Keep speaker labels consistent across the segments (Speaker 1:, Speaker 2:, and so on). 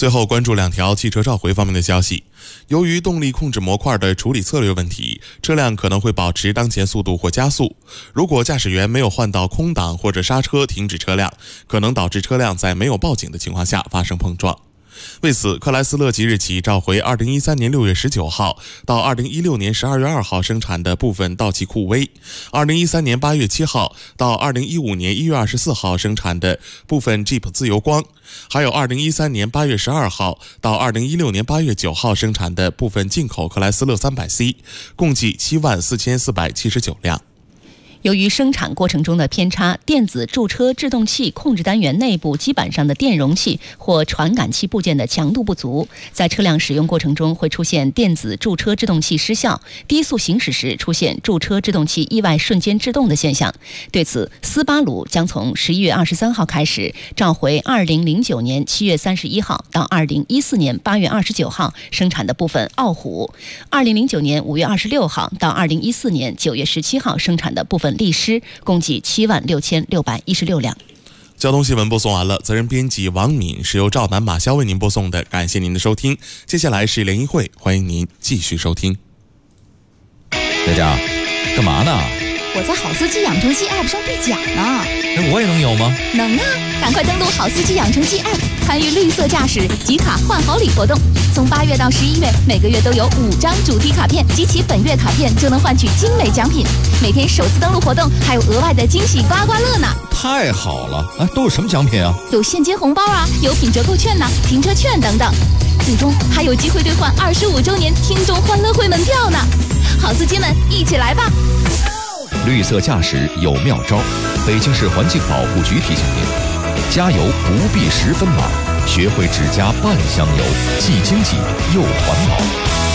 Speaker 1: 最后关注2条汽车召回方面的消息。由于动力控制模块的处理策略问题，车辆可能会保持当前速度或加速。如果驾驶员没有换到空挡或者刹车停止车辆，可能导致车辆在没有报警的情况下发生碰撞。为此，克莱斯勒即日起召回2013年6月19号到2016年12月2号生产的部分道奇酷威，2013年8月7号到2015年1月24号生产的部分 Jeep 自由光，还有2013年8月12号到2016年8月9号生产的部分进口克莱斯勒 300C， 共计74479辆。
Speaker 2: 由于生产过程中的偏差，电子驻车制动器控制单元内部基板上的电容器或传感器部件的强度不足，在车辆使用过程中会出现电子驻车制动器失效，低速行驶时出现驻车制动器意外瞬间制动的现象。对此，斯巴鲁将从11月23号开始召回2009年7月31号到2014年8月29号生产的部分傲虎，2009年5月26号到2014年9月17号生产的部分力狮，共计76616辆。
Speaker 1: 交通新闻播送完了，责任编辑王敏，是由赵楠、马潇为您播送的，感谢您的收听。接下来是联谊会，欢迎您继续收听。
Speaker 3: 佳佳，干嘛呢？
Speaker 4: 我在好司机养成记 App 上兑奖呢。
Speaker 3: 我也能有吗？
Speaker 4: 能啊，赶快登录好司机养成记 App， 参与绿色驾驶集卡换好礼活动。从8月到11月，每个月都有5张主题卡片，集齐本月卡片就能换取精美奖品。每天首次登录活动还有额外的惊喜刮刮乐呢。
Speaker 3: 太好了！都有什么奖品啊？
Speaker 4: 有现金红包啊，有品折扣券呐，停车券等等。最终还有机会兑换25周年听众欢乐会门票呢。好司机们，一起来吧！
Speaker 3: 绿色驾驶有妙招，北京市环境保护局提醒您：加油不必10分满，学会只加半箱油，既经济又环保。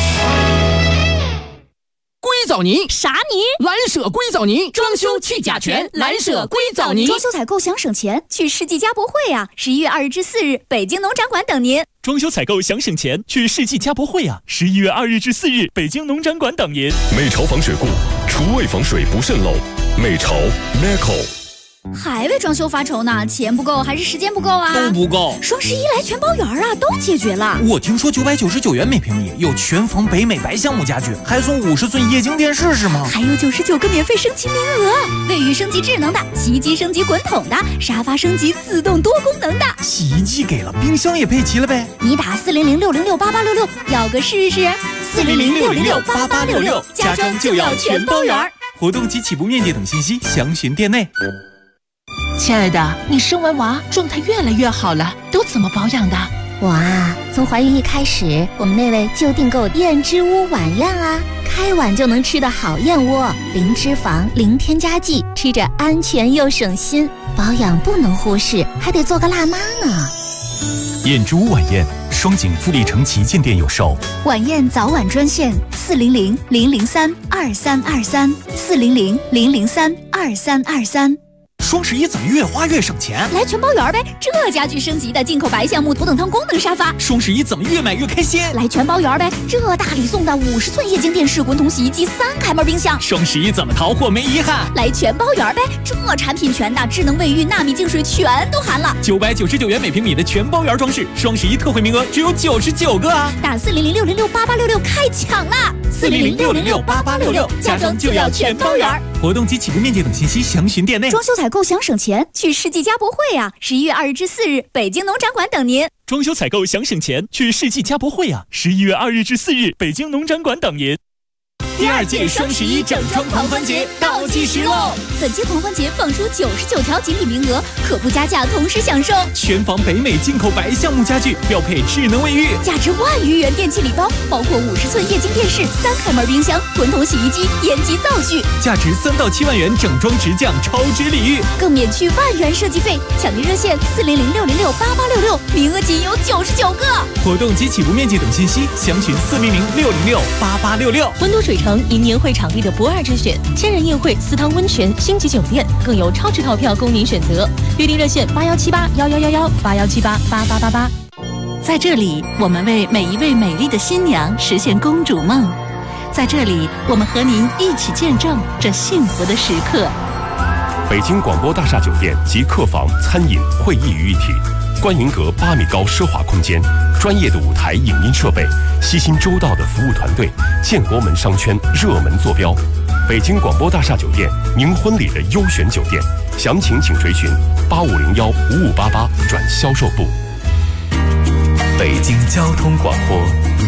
Speaker 5: 硅藻泥
Speaker 4: 啥泥？
Speaker 5: 蓝舍硅藻泥，装修去甲醛，蓝舍硅藻泥。
Speaker 4: 装修采购想省钱，去世纪家博会啊！11月2日至4日，北京农展馆等您。
Speaker 6: 装修采购想省钱，去世纪家博会啊！11月2日至4日，北京农展馆等您。
Speaker 7: 美潮防水固，厨卫防水不渗漏。美潮 Meco。
Speaker 4: 还为装修发愁呢？钱不够还是时间不够啊？
Speaker 5: 都不够。
Speaker 4: 双11来全包圆啊，都解决了。
Speaker 5: 我听说999元每平米有全房北美白橡木家具，还送50寸液晶电视是吗？
Speaker 4: 还有99个免费升级名额，卫浴升级智能的，洗衣机升级滚筒的，沙发升级自动多功能的。
Speaker 5: 洗衣机给了，冰箱也配齐了呗？
Speaker 4: 你打400-606-8866，要个试试。400-606-8866，家装就要全包圆。
Speaker 5: 活动及起步面积等信息详询店内。
Speaker 8: 亲爱的，你生完娃状态越来越好了，都怎么保养的？
Speaker 9: 我啊，从怀孕一开始，我们那位就订购燕之屋晚宴啊，开碗就能吃的好燕窝，零脂肪、零添加剂，吃着安全又省心。保养不能忽视，还得做个辣妈呢。
Speaker 10: 燕之屋晚宴，双井富力城旗舰店有售。
Speaker 4: 晚宴早晚专线400-003-2323 400-003-2323。
Speaker 5: 双11怎么越花越省钱？
Speaker 4: 来全包圆呗！这家具升级的进口白橡木头等舱功能沙发。
Speaker 5: 双11怎么越买越开心？
Speaker 4: 来全包圆呗！这大礼送的50寸液晶电视、滚筒洗衣机、3开门冰箱。
Speaker 5: 双11怎么淘货没遗憾？
Speaker 4: 来全包圆呗！这产品全的，智能卫浴、纳米净水全都含了。
Speaker 5: 999元每平米的全包圆装饰，双11特惠名额只有99个啊！
Speaker 4: 打400-606-8866开抢啦！400-606-8866，家装就要全包圆。
Speaker 5: 活动及起步面积等信息详询店内。
Speaker 4: 装修采购想省钱，去世纪家博会啊！11月2日至4日，北京农展馆等您。
Speaker 6: 装修采购想省钱，去世纪家博会啊！11月2日至4日，北京农展馆等您。
Speaker 5: 第2届双11整装狂欢节倒计时喽！
Speaker 4: 本届狂欢节放出99条锦鲤名额，可不加价同时享受
Speaker 5: 全房北美进口白橡木家具，标配智能卫浴，
Speaker 4: 价值1万余元电器礼包，包括50寸液晶电视、3开门冰箱、滚筒洗衣机、烟机灶具，
Speaker 5: 价值3到7万元整装直降超值礼遇，
Speaker 4: 更免去1万元设计费。抢订热线400-606-8866，名额仅有99个。
Speaker 5: 活动及起步面积等信息详询400-606-8866。
Speaker 2: 温都水城因年会场地的不二之选，千人宴会、私汤温泉、星级酒店，更有超值套票供您选择。约定热线8178111181788888。
Speaker 11: 在这里，我们为每一位美丽的新娘实现公主梦。在这里，我们和您一起见证这幸福的时刻。
Speaker 7: 北京广播大厦酒店及客房、餐饮、会议于一体， 观云阁8米高奢华空间，专业的舞台影音设备，细心周到的服务团队，建国门商圈热门坐标。北京广播大厦酒店，您婚礼的优选酒店，详情请垂询85015588转销售部。
Speaker 12: 北京交通广播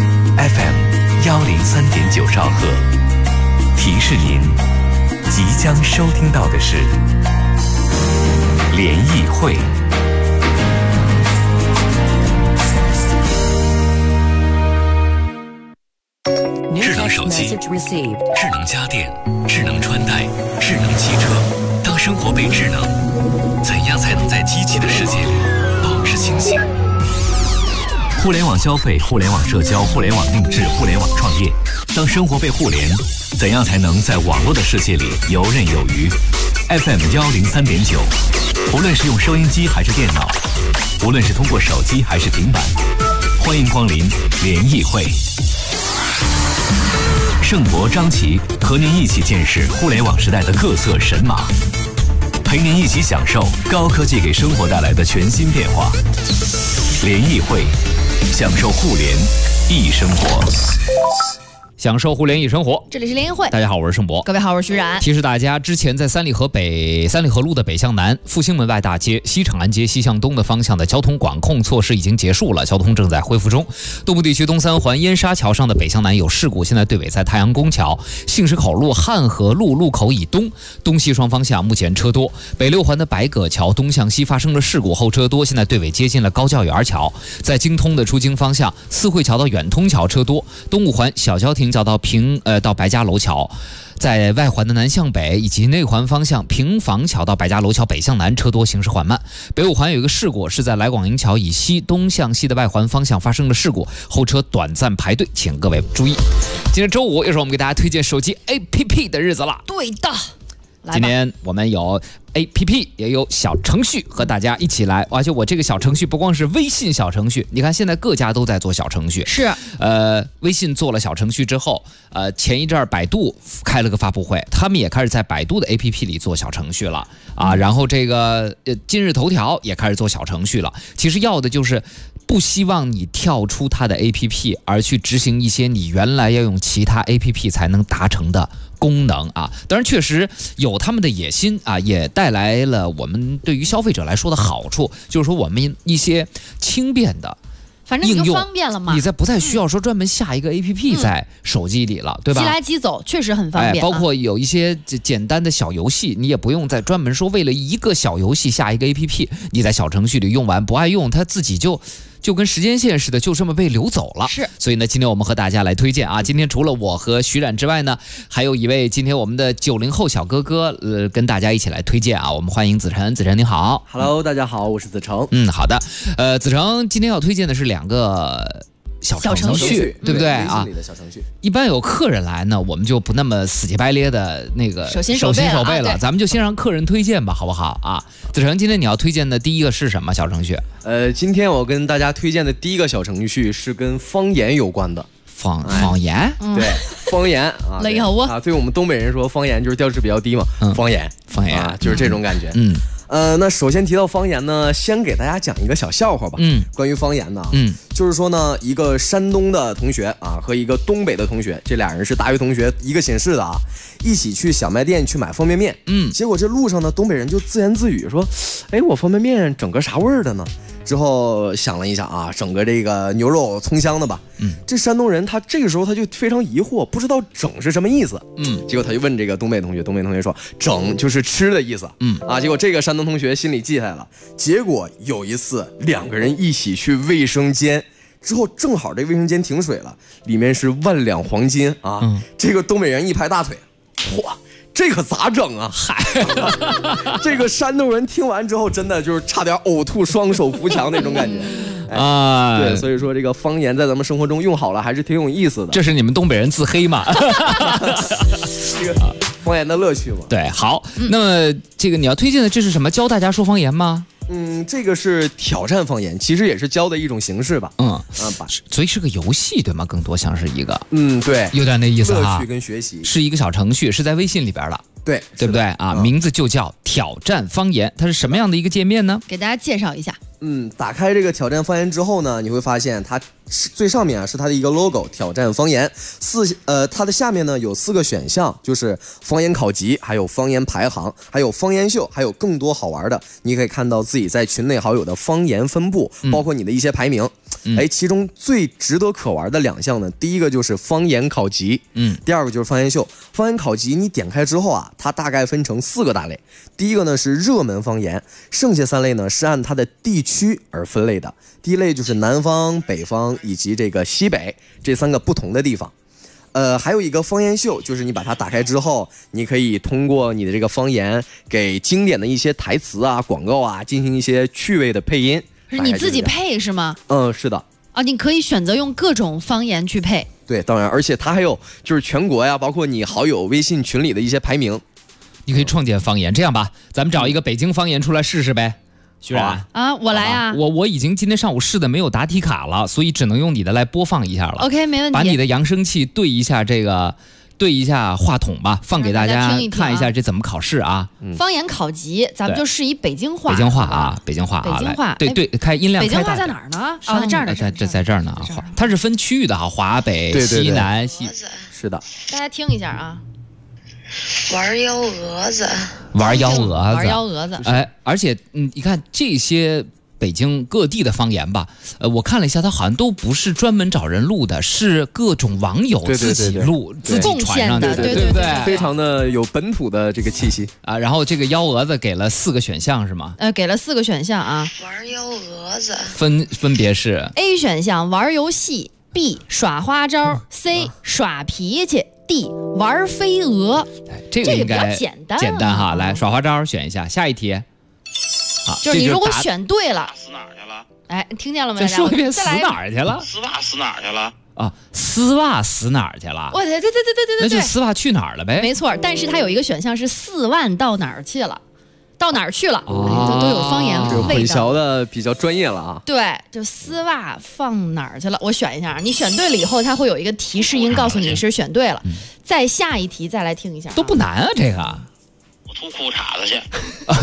Speaker 12: FM103.9兆赫，提示您即将收听到的是联谊会。
Speaker 3: 智能手机、智能家电、智能穿戴、智能汽车。当生活被智能，怎样才能在机器的世界里保持清醒？互联网消费、互联网社交、互联网定制、互联网创业。当生活被互联，怎样才能在网络的世界里游刃有余？ FM103.9，无论是用收音机还是电脑，无论是通过手机还是平板，欢迎光临联谊会。盛博、张琪和您一起见识互联网时代的各色神马，陪您一起享受高科技给生活带来的全新变化。联谊会，享受互联易生活。
Speaker 13: 享受互联易生活，
Speaker 14: 这里是联谊会。
Speaker 13: 大家好，我是盛博。
Speaker 14: 各位好，我是徐冉。
Speaker 13: 提示大家，之前在三里河路的北向南、复兴门外大街、西长安街西向东的方向的交通管控措施已经结束了，交通正在恢复中。东部地区东三环燕沙桥上的北向南有事故，现在队尾在太阳宫桥、杏石口路、汉河路路口以东，东西双方向目前车多。北六环的百葛桥东向西发生了事故，后车多，现在队尾接近了高教园桥。在京通的出京方向，四惠桥到远通桥车多。东五环小交亭桥到到白家楼桥，在外环的南向北以及内环方向平房桥到白家楼桥北向南车多，行驶缓慢。北五环有一个事故，是在来广营桥以西东向西的外环方向发生了事故，后车短暂排队，请各位注意。今天周五又是我们给大家推荐手机 APP 的日子了。
Speaker 14: 对的，
Speaker 13: 今天我们有 APP 也有小程序和大家一起来，而且我这个小程序不光是微信小程序，你看现在各家都在做小程序。
Speaker 14: 是，
Speaker 13: 微信做了小程序之后，前一阵百度开了个发布会，他们也开始在百度的 APP 里做小程序了啊。然后这个今日头条也开始做小程序了。其实要的就是不希望你跳出它的 APP， 而去执行一些你原来要用其他 APP 才能达成的功能啊。当然确实有他们的野心啊，也带来了我们对于消费者来说的好处，就是说我们一些轻便的
Speaker 14: 反正你就方便了嘛，
Speaker 13: 你不再需要说专门下一个 APP 在手机里了，对吧？
Speaker 14: 即来即走，确实很方便。
Speaker 13: 包括有一些简单的小游戏，你也不用再专门说为了一个小游戏下一个 APP， 你在小程序里用完不爱用，它自己就跟时间线似的，就这么被流走了。
Speaker 14: 是，
Speaker 13: 所以呢，今天我们和大家来推荐啊。今天除了我和徐冉之外呢，还有一位今天我们的90后小哥哥，跟大家一起来推荐啊。我们欢迎子晨，子晨你好。
Speaker 15: Hello， 大家好，我是子成。
Speaker 13: 好的。子成今天要推荐的是2个小程序，对不对啊？一般有客人来呢，我们就不那么死乞白咧的那个手心手背了，咱们就先让客人推荐吧，好不好啊？子成，今天你要推荐的第一个是什么小程序？
Speaker 15: 今天我跟大家推荐的第一个小程序是跟方言有关的。
Speaker 13: 方言？
Speaker 15: 对，方言啊，
Speaker 14: 雷猴啊，
Speaker 15: 对我们东北人说方言就是调值比较低嘛，方言啊，就是这种感觉。那首先提到方言呢，先给大家讲一个小笑话吧。关于方言呢，就是说呢，一个山东的同学啊和一个东北的同学，这俩人是大学同学，一个寝室的啊，一起去小卖店去买方便面。结果这路上呢，东北人就自言自语说：“哎，我方便面整个啥味儿的呢？”之后想了一下啊，整个这个牛肉葱香的吧。这山东人他这个时候他就非常疑惑，不知道整是什么意思。结果他就问这个东北同学，东北同学说整就是吃的意思。结果这个山东同学心里记下来了。结果有一次2个人一起去卫生间之后，正好这卫生间停水了，里面是10000两黄金啊。这个东北人一拍大腿，嚯！这可咋整啊？这个山东人听完之后，真的就是差点呕吐，双手扶墙那种感觉啊！对，所以说这个方言在咱们生活中用好了，还是挺有意思的。
Speaker 13: 这是你们东北人自黑嘛？
Speaker 15: 这个方言的乐趣嘛。
Speaker 13: 对，好，那么这个你要推荐的这是什么？教大家说方言吗？
Speaker 15: 这个是挑战方言，其实也是教的一种形式吧。
Speaker 13: 所以是个游戏对吗？更多像是一个，
Speaker 15: 对，
Speaker 13: 有点那意思啊。
Speaker 15: 乐趣跟学习
Speaker 13: 是一个小程序，是在微信里边的，
Speaker 15: 对
Speaker 13: 不对啊？名字就叫挑战方言，它是什么样的一个界面呢？
Speaker 14: 给大家介绍一下。
Speaker 15: 打开这个挑战方言之后呢，你会发现它最上面是它的一个 logo， 挑战方言。它的下面呢有4个选项，就是方言考级，还有方言排行，还有方言秀，还有更多好玩的。你可以看到自己在群内好友的方言分布，包括你的一些排名。其中最值得可玩的2项呢，第一个就是方言考级，第二个就是方言秀。方言考级你点开之后啊，它大概分成4个大类。第一个呢是热门方言，剩下3类呢是按它的地区而分类的。第一类就是南方、北方以及这个西北这3个不同的地方。还有一个方言秀，就是你把它打开之后，你可以通过你的这个方言给经典的一些台词啊、广告啊进行一些趣味的配音。
Speaker 14: 是你自己配是吗？
Speaker 15: 是的。
Speaker 14: 你可以选择用各种方言去配。
Speaker 15: 对，当然，而且它还有就是全国呀，包括你好友微信群里的一些排名，
Speaker 13: 你可以创建方言。这样吧，咱们找一个北京方言出来试试呗。徐冉
Speaker 14: 我来啊！
Speaker 13: 我已经今天上午试的没有答题卡了，所以只能用你的来播放一下了。
Speaker 14: OK， 没问题。
Speaker 13: 把你的扬声器对一下对一下话筒吧，放给大家看一下这怎么考试啊。
Speaker 14: 方言考级，咱们就试一北京话。
Speaker 13: 北京话啊，北京话。对，开音量。
Speaker 14: 北京话在哪儿呢？在这儿呢。
Speaker 13: 在这儿呢。它是分区域的哈，华北、西南、西。
Speaker 15: 是的。
Speaker 14: 大家听一下啊。
Speaker 16: 玩幺蛾子。
Speaker 13: 玩幺蛾子。而且你看这些北京各地的方言吧，我看了一下，它好像都不是专门找人录的，是各种网友自己录、自己传上的，
Speaker 14: 对不对？
Speaker 15: 非常的有本土的这个气息
Speaker 13: 啊。然后这个幺蛾子给了4个选项是吗？
Speaker 14: 给了4个选项啊。
Speaker 16: 玩幺蛾子。
Speaker 13: 分别是
Speaker 14: A 选项玩游戏， B 耍花招， C 耍脾气， D 玩飞蛾。
Speaker 13: 这个应该
Speaker 14: 比较简单
Speaker 13: 哈。来，耍花招选一下，下一题。
Speaker 14: 就是你如果选对了，死哪儿去了？哎，听见了没？
Speaker 13: 再说一遍，死哪儿去了？
Speaker 16: 丝袜死哪儿去了？
Speaker 13: 啊，丝袜死哪儿去了？
Speaker 14: 对，
Speaker 13: 那就丝袜去哪儿了呗？
Speaker 14: 没错，但是它有一个选项是4万到哪儿去了？到哪儿去了？都有方言味道。
Speaker 15: 混淆的比较专业了啊。
Speaker 14: 对，就丝袜放哪儿去了？我选一下，你选对了以后，它会有一个提示音告诉你是选对了。再下一题再来听一下。
Speaker 13: 都不难啊，这个。
Speaker 16: 我脱裤衩子去。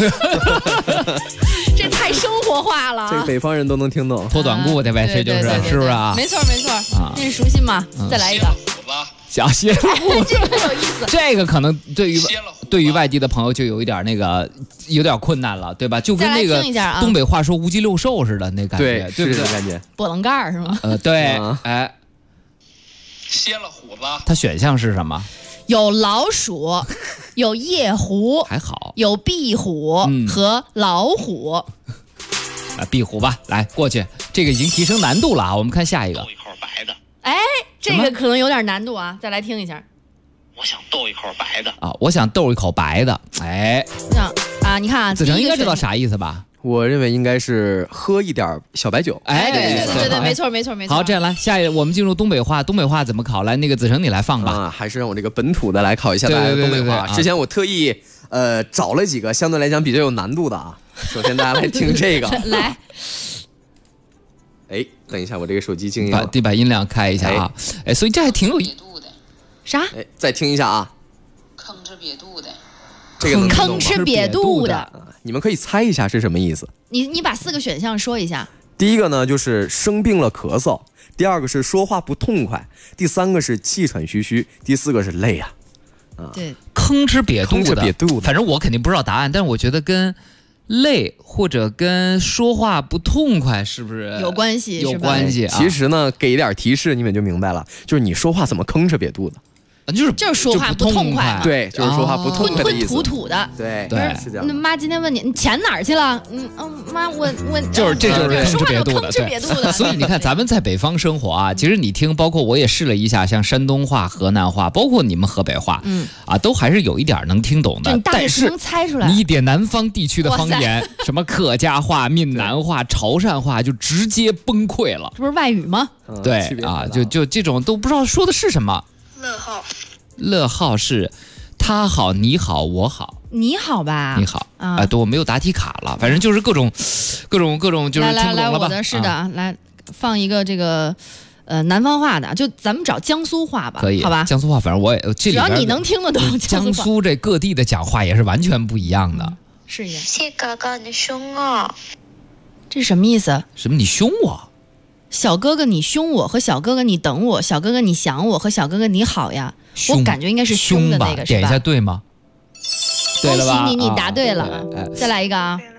Speaker 14: 这太生活化了。
Speaker 15: 这北方人都能听懂。
Speaker 13: 脱短裤的呗，这就是是不是啊？
Speaker 14: 没错，那是熟悉嘛。再来一个。
Speaker 13: 小蝎子裤，
Speaker 14: 这个很有意思。
Speaker 13: 这个可能对于外地的朋友就有一点有点困难了，对吧？就跟那个东北话说无鸡六兽似的那感觉，对不对？
Speaker 15: 感觉
Speaker 14: 波棱盖是吗？
Speaker 13: 对，
Speaker 16: 蝎了虎子。
Speaker 13: 它选项是什么？
Speaker 14: 有老鼠，有夜狐，
Speaker 13: 还好，
Speaker 14: 有壁虎和老虎。
Speaker 13: 壁虎吧，来过去，这个已经提升难度了啊！我们看下一个。
Speaker 16: 斗一口白的。
Speaker 14: 哎，这个可能有点难度啊！再来听一下。
Speaker 16: 我想斗一口白的
Speaker 13: 啊！我想斗一口白的。哎，
Speaker 14: 你看啊，
Speaker 13: 子成应该知道啥意思吧？
Speaker 15: 我认为应该是喝一点小白酒。
Speaker 14: 哎，对，没错。
Speaker 13: 好，这样来，下一个我们进入东北话。东北话怎么考？来，那个子成你来放吧。
Speaker 15: 还是让我这个本土的来考一下大家的东北话。之前我特意找了几个相对来讲比较有难度的啊。首先大家来听这个。
Speaker 14: 来。
Speaker 15: 哎，等一下，我这个手机静音，
Speaker 13: 把音量开一下啊。哎，所以这还挺有意思。
Speaker 14: 啥？
Speaker 15: 哎，再听一下啊。
Speaker 16: 吭哧瘪肚的。
Speaker 15: 这个
Speaker 14: 吭哧瘪肚的，
Speaker 15: 你们可以猜一下是什么意思？
Speaker 14: 你把4个选项说一下。
Speaker 15: 第一个呢就是生病了咳嗽，第二个是说话不痛快，第3个是气喘吁吁，第4个是累啊。
Speaker 14: 对，
Speaker 13: 吭哧瘪肚
Speaker 15: 的，
Speaker 13: 反正我肯定不知道答案，但是我觉得跟累或者跟说话不痛快是不是
Speaker 14: 有关系？
Speaker 13: 有关系。
Speaker 15: 其实呢，给一点提示，你们就明白了，就是你说话怎么吭哧瘪肚的。
Speaker 13: 就是
Speaker 14: 说话不痛快，
Speaker 15: 对，就是说话不痛快的意思，
Speaker 14: 吞吞吐吐的，
Speaker 15: 对，是这样。
Speaker 14: 那妈今天问你钱哪儿去了？妈我
Speaker 13: 这就是吭哧瘪肚
Speaker 14: 的，
Speaker 13: 所以你看咱们在北方生活啊，其实你听，包括我也试了一下，像山东话、河南话，包括你们河北话，都还是有一点能听懂的。
Speaker 14: 但是能猜出来，
Speaker 13: 你一点南方地区的方言，什么客家话、闽南话、潮汕话，就直接崩溃了。
Speaker 14: 这不是外语吗？
Speaker 13: 对啊，就这种都不知道说的是什么。乐号是他好你好我好，
Speaker 14: 你好吧，
Speaker 13: 你好啊，对，我没有答题卡了，反正就是各种就是
Speaker 14: 来我的是的，来放一个这个南方话的，就咱们找江苏话吧，
Speaker 13: 可以，
Speaker 14: 好吧？
Speaker 13: 江苏话，反正我也
Speaker 14: 只要你能听得懂
Speaker 13: 江苏这各地的讲话也是完全不一样的。
Speaker 14: 是一个。
Speaker 16: 谢哥哥，你凶哦。
Speaker 14: 这是什么意思？
Speaker 13: 什么？你凶我？
Speaker 14: 小哥哥你凶我和小哥哥你等我，小哥哥你想我和小哥哥你好呀。我感觉应该是凶的那个，是吧？
Speaker 13: 点一下对吗？对了吧？
Speaker 14: 恭喜你，你答对了。再来一个啊。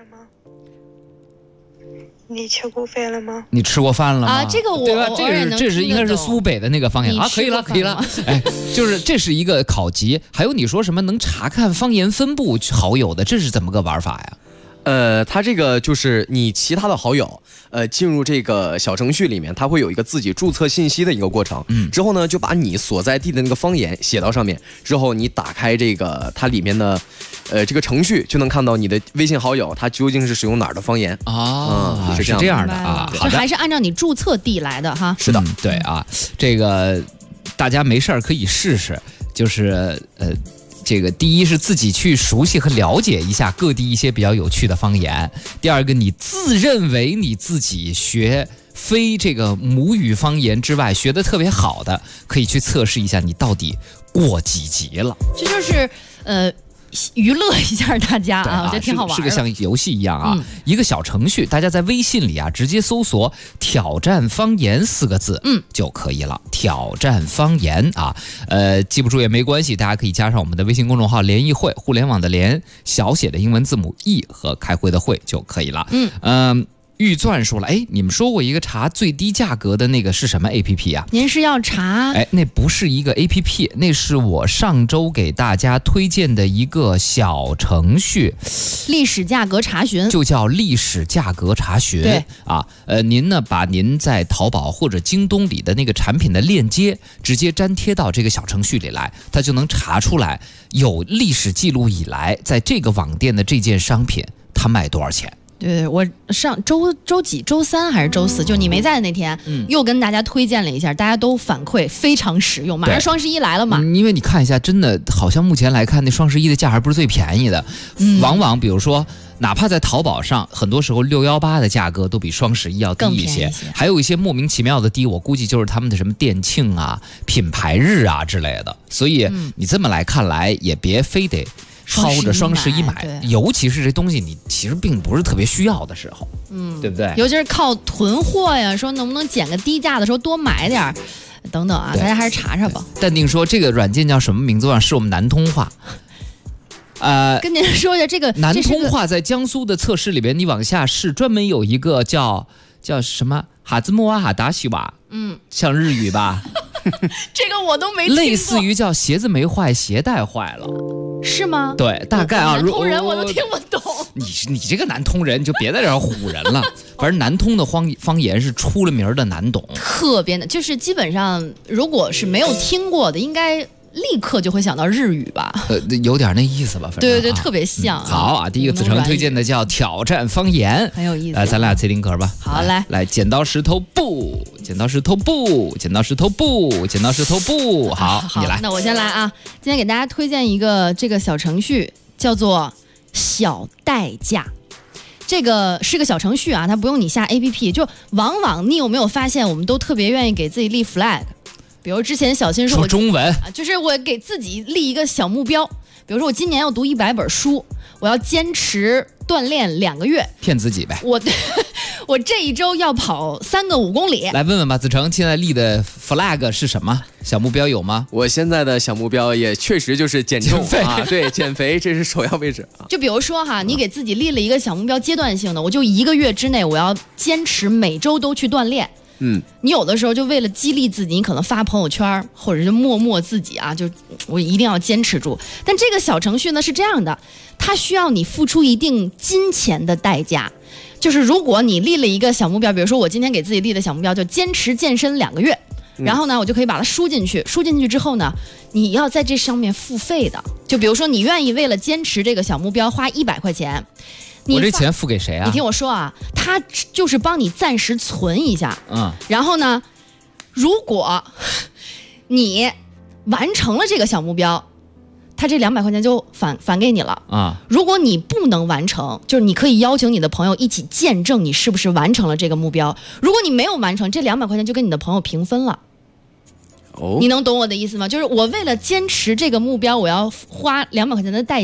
Speaker 17: 你吃过饭了吗？
Speaker 13: 你吃过饭了吗？
Speaker 14: 啊，这个我
Speaker 13: 对吧？这是应该是苏北的那个方言啊。可以了，可以了。哎，就是这是一个考级，还有你说什么能查看方言分布好友的，这是怎么个玩法呀？
Speaker 15: 它这个就是你其他的好友，进入这个小程序里面，它会有一个自己注册信息的一个过程。之后呢，就把你所在地的那个方言写到上面，之后你打开这个它里面的，这个程序，就能看到你的微信好友他究竟是使用哪儿的方言
Speaker 13: 啊？是这样的啊，
Speaker 14: 就还是按照你注册地来的哈。
Speaker 15: 是的，
Speaker 13: 对啊，这个大家没事儿可以试试，就是这个第一是自己去熟悉和了解一下各地一些比较有趣的方言，第二个你自认为你自己学非这个母语方言之外学得特别好的，可以去测试一下你到底过几级了。
Speaker 14: 这就是娱乐一下大家啊，我觉得挺好玩的。
Speaker 13: 是个像游戏一样啊，一个小程序，大家在微信里啊直接搜索“挑战方言”4个字，就可以了。挑战方言啊，记不住也没关系，大家可以加上我们的微信公众号“联谊会”，互联网的联，小写的英文字母 E 和开会的会就可以了。预钻说了，哎，你们说过一个查最低价格的那个是什么 APP 啊？
Speaker 14: 您是要查？
Speaker 13: 哎，那不是一个 APP， 那是我上周给大家推荐的一个小程序，
Speaker 14: 历史价格查询，
Speaker 13: 就叫历史价格查询。
Speaker 14: 对
Speaker 13: 啊，您呢把您在淘宝或者京东里的那个产品的链接直接粘贴到这个小程序里来，它就能查出来有历史记录以来在这个网店的这件商品它卖多少钱。
Speaker 14: 对，我上周几周三还是周四，就你没在的那天，又跟大家推荐了一下，大家都反馈非常实用。马上双11来了嘛，
Speaker 13: 因为你看一下，真的好像目前来看，那双11的价还不是最便宜的，往往比如说，哪怕在淘宝上，很多时候618的价格都比双11要低一些，还有一些莫名其妙的低，我估计就是他们的什么店庆啊、品牌日啊之类的。所以你这么来看来，也别非得薅着双11买，尤其是这东西你其实并不是特别需要的时候，对不对？
Speaker 14: 尤其是靠囤货呀，说能不能捡个低价的时候多买点等等啊，大家还是查查吧。
Speaker 13: 淡定说这个软件叫什么名字啊？是我们南通话。
Speaker 14: 跟您说一下，这个
Speaker 13: 南通话在江苏的测试里边，你往下是专门有一个叫什么哈兹莫瓦哈达西瓦，像日语吧。
Speaker 14: 这个我都没听过，
Speaker 13: 类似于叫鞋子没坏，鞋带坏了，
Speaker 14: 是吗？
Speaker 13: 对，大概啊。
Speaker 14: 南通人我都听不懂。
Speaker 13: 你这个南通人就别在这儿唬人了。反正南通的方言是出了名的难懂，
Speaker 14: 特别的，就是基本上如果是没有听过的，应该立刻就会想到日语吧？
Speaker 13: 有点那意思吧，反正
Speaker 14: 对对对，特别像。
Speaker 13: 好啊，第一个子成推荐的叫挑战方言，
Speaker 14: 很有意思。
Speaker 13: 咱俩猜丁壳吧。
Speaker 14: 好，
Speaker 13: 来，剪刀石头布，剪刀石头布，剪刀石头布，剪刀石头布。好，你来。
Speaker 14: 那我先来啊！今天给大家推荐一个这个小程序，叫做小代价。这个是个小程序啊，它不用你下 APP。就往往你有没有发现，我们都特别愿意给自己立 flag。比如之前小新
Speaker 13: 说中文
Speaker 14: 就是我给自己立一个小目标，比如说我今年要读100本书，我要坚持锻炼2个月，
Speaker 13: 骗自己呗。
Speaker 14: 我这一周要跑3个5公里。
Speaker 13: 来问问吧，子成现在立的 flag 是什么？小目标有吗？
Speaker 15: 我现在的小目标也确实就是减重啊，对，减肥这是首要位置啊。
Speaker 14: 就比如说哈，你给自己立了一个小目标，阶段性的，我就1个月之内我要坚持每周都去锻炼。你有的时候就为了激励自己，你可能发朋友圈，或者是默自己啊，就我一定要坚持住。但这个小程序呢是这样的，它需要你付出一定金钱的代价。就是如果你立了一个小目标，比如说我今天给自己立的小目标就坚持健身2个月，然后呢我就可以把它输进去之后呢，你要在这上面付费的。就比如说你愿意为了坚持这个小目标花100块钱。
Speaker 13: 我这钱付给谁啊？
Speaker 14: 你听我说啊，他就是帮你暂时存一下，然后呢，如果你完成了这个小目标，他这200块钱就返给你了啊。如果你不能完成，就是你可以邀请你的朋友一起见证你是不是完成了这个目标。如果你没有完成，这200块钱就跟你的朋友平分了。你能懂我的意思吗？就是我为了坚持这个目标，我要花200块钱的代价。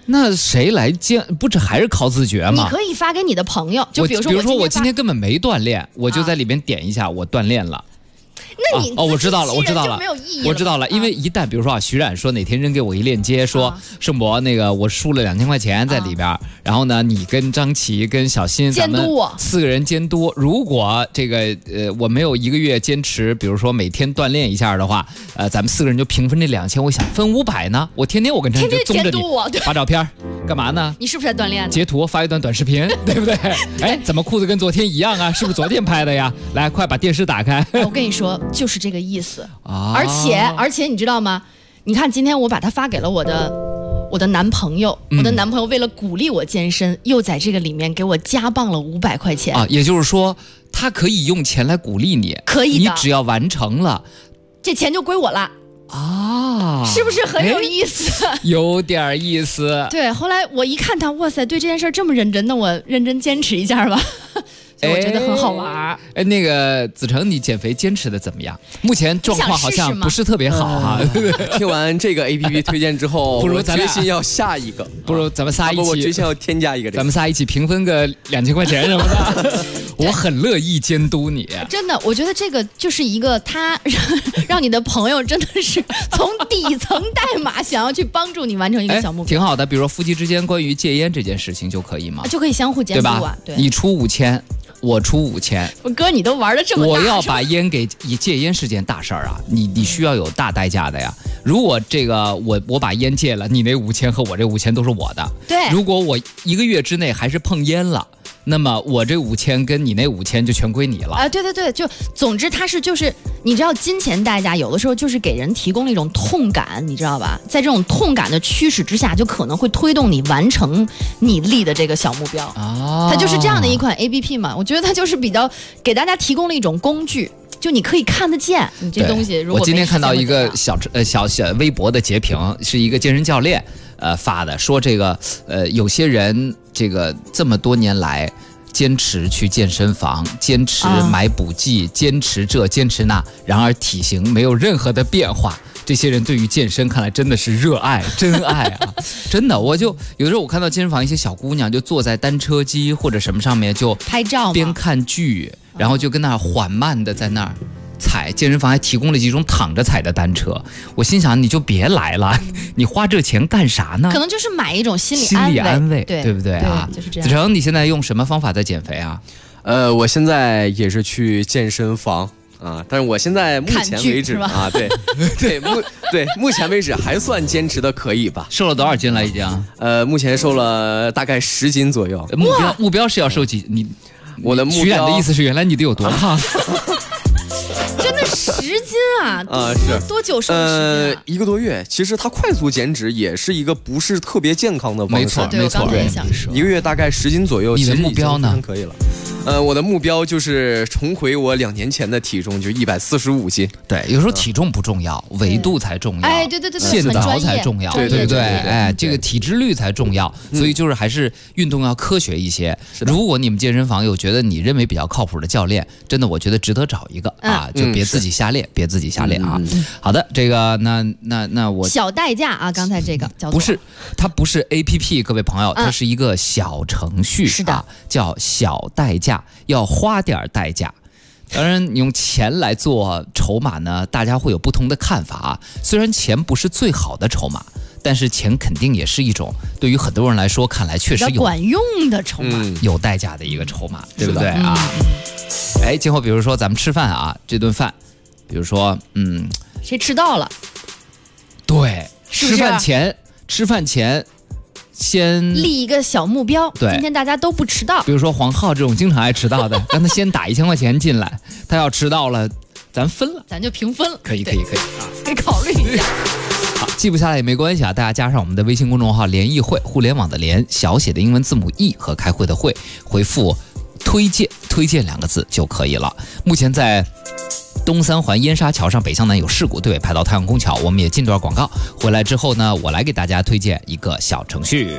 Speaker 13: 那谁来监？不是还是靠自觉吗？
Speaker 14: 你可以发给你的朋友，就比如
Speaker 13: 说我今天根本没锻炼，我就在里边点一下，我锻炼了。
Speaker 14: 那你
Speaker 13: 我知道了，我知道了，
Speaker 14: 没有意义了。
Speaker 13: 我知道了，因为一旦比如说徐冉说哪天扔给我一链接，说盛博那个我输了2000块钱在里边，然后呢你跟张琪跟小新咱们4个人监督，如果这个我没有1个月坚持，比如说每天锻炼一下的话，咱们4个人就平分这2000，我想分500呢，我天天我跟张琪就宗着你发照片，干嘛呢？
Speaker 14: 你是不是在锻炼？
Speaker 13: 截图发一段短视频，对不对？哎，怎么裤子跟昨天一样啊？是不是昨天拍的呀？来，快把电视打开。
Speaker 14: 我跟你说，就是这个意思。而且你知道吗？你看今天我把它发给了我的男朋友，我的男朋友为了鼓励我健身，又在这个里面给我加磅了500块钱
Speaker 13: 啊！也就是说，他可以用钱来鼓励你，
Speaker 14: 可以的，
Speaker 13: 你只要完成了，
Speaker 14: 这钱就归我了啊！是不是很有意思？
Speaker 13: 有点意思。
Speaker 14: 对，后来我一看他，哇塞，对这件事这么认真，那我认真坚持一下吧。我觉得很好玩。
Speaker 13: 那个子成，你减肥坚持的怎么样？目前状况好像不是特别好哈。
Speaker 15: 听完这个 APP 推荐之后，
Speaker 13: 不如咱
Speaker 15: 决心要下一个，
Speaker 13: 不如咱们仨一起，
Speaker 15: 我决心要添加一个，
Speaker 13: 咱们仨一起平分个2000块钱什么的。我很乐意监督你。
Speaker 14: 真的，我觉得这个就是一个让你的朋友真的是从底层代码想要去帮助你完成一个小目标，
Speaker 13: 挺好的。比如说夫妻之间关于戒烟这件事情就可以吗？
Speaker 14: 就可以相互监督啊。
Speaker 13: 对吧？你出5000。我出5000，
Speaker 14: 哥，你都玩的这么大，
Speaker 13: 我要把烟给戒烟是件大事儿啊，你需要有大代价的呀。如果这个我把烟戒了，你那5000和我这5000都是我的。
Speaker 14: 对，
Speaker 13: 如果我1个月之内还是碰烟了，那么我这5000跟你那5000就全归你了。
Speaker 14: 对对对，就总之它就是你知道，金钱代价有的时候就是给人提供了一种痛感，你知道吧？在这种痛感的驱使之下，就可能会推动你完成你立的这个小目标啊。它就是这样的一款 APP 嘛，我觉得它就是比较给大家提供了一种工具。就你可以看得见你这东西。如果
Speaker 13: 我今天看到一个小微博的截屏，是一个健身教练发的，说这个有些人这个这么多年来坚持去健身房，坚持买补剂，坚持这坚持那，然而体型没有任何的变化。这些人对于健身看来真的是热爱，真爱啊！真的，我就有时候我看到健身房一些小姑娘就坐在单车机或者什么上面就
Speaker 14: 拍照，
Speaker 13: 边看剧，然后就跟那儿缓慢的在那儿踩。健身房还提供了几种躺着踩的单车，我心想你就别来了，你花这钱干啥呢？
Speaker 14: 可能就是买一种心
Speaker 13: 理安慰，
Speaker 14: 对
Speaker 13: 不对啊？
Speaker 14: 就是这样。
Speaker 13: 子成，你现在用什么方法在减肥啊？
Speaker 15: 我现在也是去健身房。但是我现在目前为止啊，对，目前为止还算坚持的可以吧？
Speaker 13: 瘦了多少斤了已经？
Speaker 15: 目前瘦了大概10斤左右。
Speaker 13: 目标是要瘦几？
Speaker 15: 我的目标，
Speaker 13: 徐冉的意思是原来你得有多胖？
Speaker 14: 真的10斤啊？
Speaker 15: 是
Speaker 14: 多久瘦10斤？
Speaker 15: 1个多月。其实它快速减脂也是一个不是特别健康的方式。
Speaker 13: 没错。
Speaker 14: 对，1
Speaker 15: 个月大概10斤左右。
Speaker 13: 你的目标呢？
Speaker 15: 可以了。我的目标就是重回我2年前的体重，就145斤。
Speaker 13: 对，有时候体重不重要，维度才重要。
Speaker 14: 对，
Speaker 13: 线条才重要，对不对？这个体脂率才重要。所以就是还是运动要科学一些。如果你们健身房有觉得你认为比较靠谱的教练，真的我觉得值得找一个啊，就别自己瞎练，别自己瞎练啊。好的，这个那我
Speaker 14: 小代价啊，刚才这个
Speaker 13: 不是，它不是 APP， 各位朋友，它是一个小程序，
Speaker 14: 是的，
Speaker 13: 叫小代价。要花点代价，当然你用钱来做筹码呢，大家会有不同的看法。虽然钱不是最好的筹码，但是钱肯定也是一种对于很多人来说看来确实有
Speaker 14: 管用的筹码，
Speaker 13: 有代价的一个筹码，对不对啊？今后比如说咱们吃饭啊，这顿饭，比如说
Speaker 14: 谁迟到了？
Speaker 13: 对，吃饭前。先
Speaker 14: 立一个小目标，
Speaker 13: 对，
Speaker 14: 今天大家都不迟到。
Speaker 13: 比如说黄浩这种经常爱迟到的，让他先打1000块钱进来，他要迟到了，咱分了，
Speaker 14: 咱就平分了。
Speaker 13: 可以啊，
Speaker 14: 可以考虑一下。
Speaker 13: 好，记不下来也没关系啊，大家加上我们的微信公众号"联谊会"，互联网的联，小写的英文字母 E 和开会的会，回复推荐2个字就可以了。目前在东三环燕莎桥上北向南有事故，对尾排到太阳宫桥。我们也进段广告，回来之后呢，我来给大家推荐一个小程序。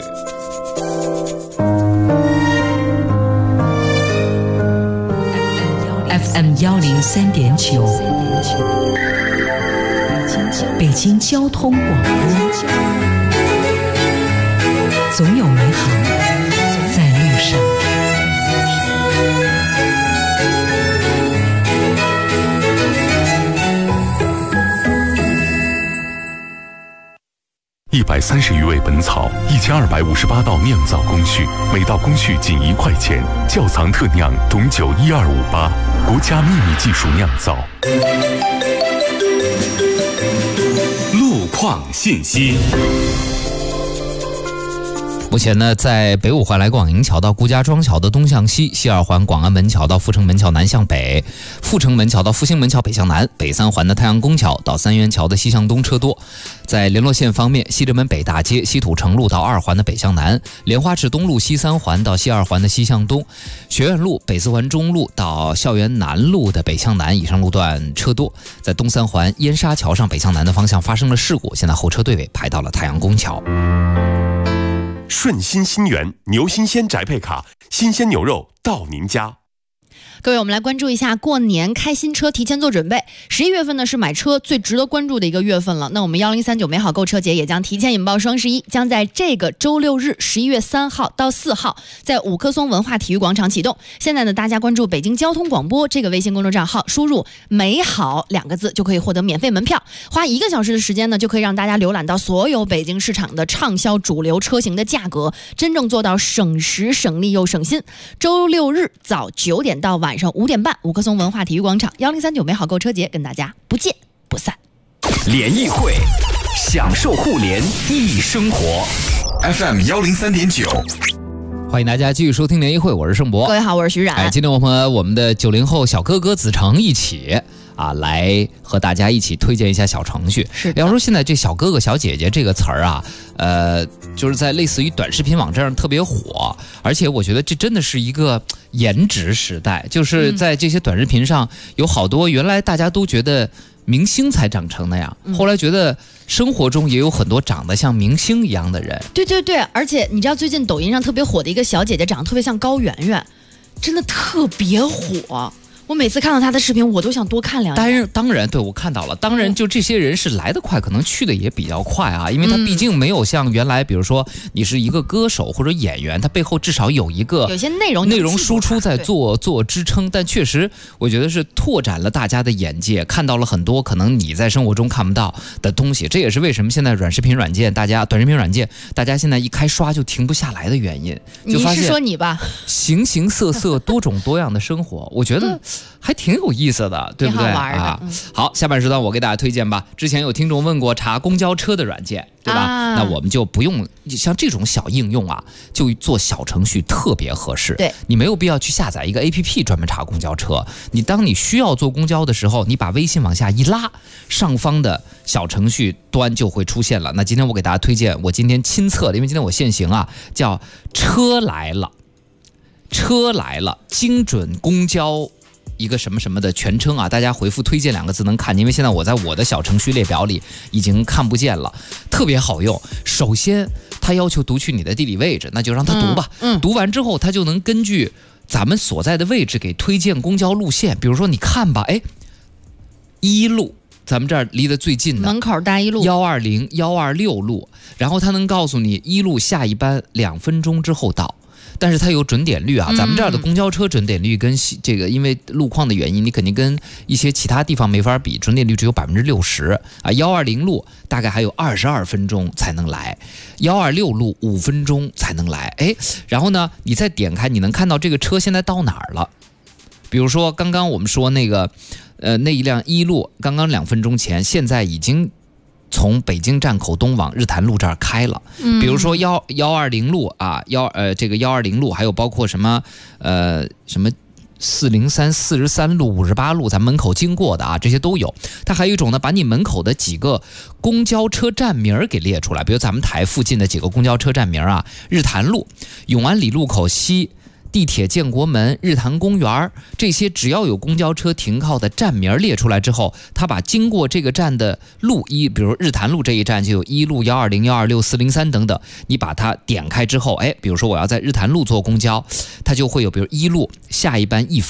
Speaker 18: FM 103.9，北京交通广播。 总有美好在路上。
Speaker 7: 130余味本草，1258道酿造工序，每道工序仅1块钱。窖藏特酿董酒1258，国家秘密技术酿造。
Speaker 12: 路况信息。
Speaker 13: 目前呢，在北五环来广营桥到顾家庄桥的东向西，西二环广安门桥到阜成门桥南向北，阜成门桥到复兴门桥北向南，北三环的太阳宫桥到三元桥的西向东车多。在联络线方面，西直门北大街西土城路到二环的北向南，莲花池东路西三环到西二环的西向东，学院路北四环中路到校园南路的北向南，以上路段车多。在东三环燕沙桥上北向南的方向发生了事故，现在后车队尾排到了太阳宫桥。
Speaker 7: 顺心新源牛新鲜宅配卡，新鲜牛肉到您家。
Speaker 14: 各位，我们来关注一下过年开新车，提前做准备。11月份呢是买车最值得关注的一个月份了。那我们1039美好购车节也将提前引爆双11，将在这个周六日11月3号到4号在五棵松文化体育广场启动。现在呢，大家关注北京交通广播这个微信公众账号，输入美好2个字就可以获得免费门票，花1个小时的时间呢，就可以让大家浏览到所有北京市场的畅销主流车型的价格，真正做到省时省力又省心。周六日早9点到晚上5点半，五棵松文化体育广场1039美好购车节，跟大家不见不散。
Speaker 12: 联谊会，享受互联易生活。FM 103.9，
Speaker 13: 欢迎大家继续收听联谊会，我是盛博。
Speaker 14: 各位好，我是徐冉。
Speaker 13: 今天我们和我们的90后小哥哥子成一起来和大家一起推荐一下小程序。
Speaker 14: 是，
Speaker 13: 要说现在这小哥哥小姐姐这个词儿啊，就是在类似于短视频网站上特别火，而且我觉得这真的是一个颜值时代，就是在这些短视频上有好多原来大家都觉得明星才长成那样，后来觉得生活中也有很多长得像明星一样的人。
Speaker 14: 对对对，而且你知道最近抖音上特别火的一个小姐姐，长得特别像高圆圆，真的特别火。我每次看到他的视频，我都想多看两眼。
Speaker 13: 当然，对，我看到了。当然，就这些人是来得快，可能去的也比较快啊，因为他毕竟没有像原来，比如说你是一个歌手或者演员，他背后至少有一个
Speaker 14: 有些内容
Speaker 13: 输出在做支撑。但确实，我觉得是拓展了大家的眼界，看到了很多可能你在生活中看不到的东西。这也是为什么现在短视频软件大家现在一开刷就停不下来的原因。就发现
Speaker 14: 你是说你吧？
Speaker 13: 形形色色、多种多样的生活，我觉得还挺有意思的，对不对啊？好，下半时段我给大家推荐吧。之前有听众问过查公交车的软件，对吧？那我们就不用像这种小应用就做小程序特别合适。
Speaker 14: 对，
Speaker 13: 你没有必要去下载一个 APP 专门查公交车。当你需要坐公交的时候，你把微信往下一拉，上方的小程序端就会出现了。那今天我给大家推荐我今天亲测的，因为今天我现行叫车来了。车来了，精准公交一个什么什么的全称大家回复推荐2个字能看，因为现在我在我的小程序列表里已经看不见了，特别好用。首先它要求读取你的地理位置，那就让它读吧。读完之后它就能根据咱们所在的位置给推荐公交路线。比如说你看吧，1路咱们这儿离得最近的
Speaker 14: 门口大1路
Speaker 13: 120、126路，然后它能告诉你1路下一班2分钟之后到。但是它有准点率咱们这儿的公交车准点率跟这个因为路况的原因，你肯定跟一些其他地方没法比，准点率只有60%。120路大概还有22分钟才能来，126路5分钟才能来。然后呢，你再点开，你能看到这个车现在到哪儿了。比如说刚刚我们说那个那一辆1路，刚刚2分钟前，现在已经从北京站口东往日坛路这儿开了。比如说120路这个120路，还有包括什么403、43路、58路，咱门口经过的这些都有。它还有一种呢，把你门口的几个公交车站名给列出来，比如咱们台附近的几个公交车站名日坛路、永安里路口西、地铁建国门、日坛公园，这些只要有公交车停靠的站名列出来之后，他把经过这个站的路比如日坛路这一站就有1路、120、126、403等等，你把它点开之后，比如说我要在日坛路坐公交，它就会有比如1路下一班1分。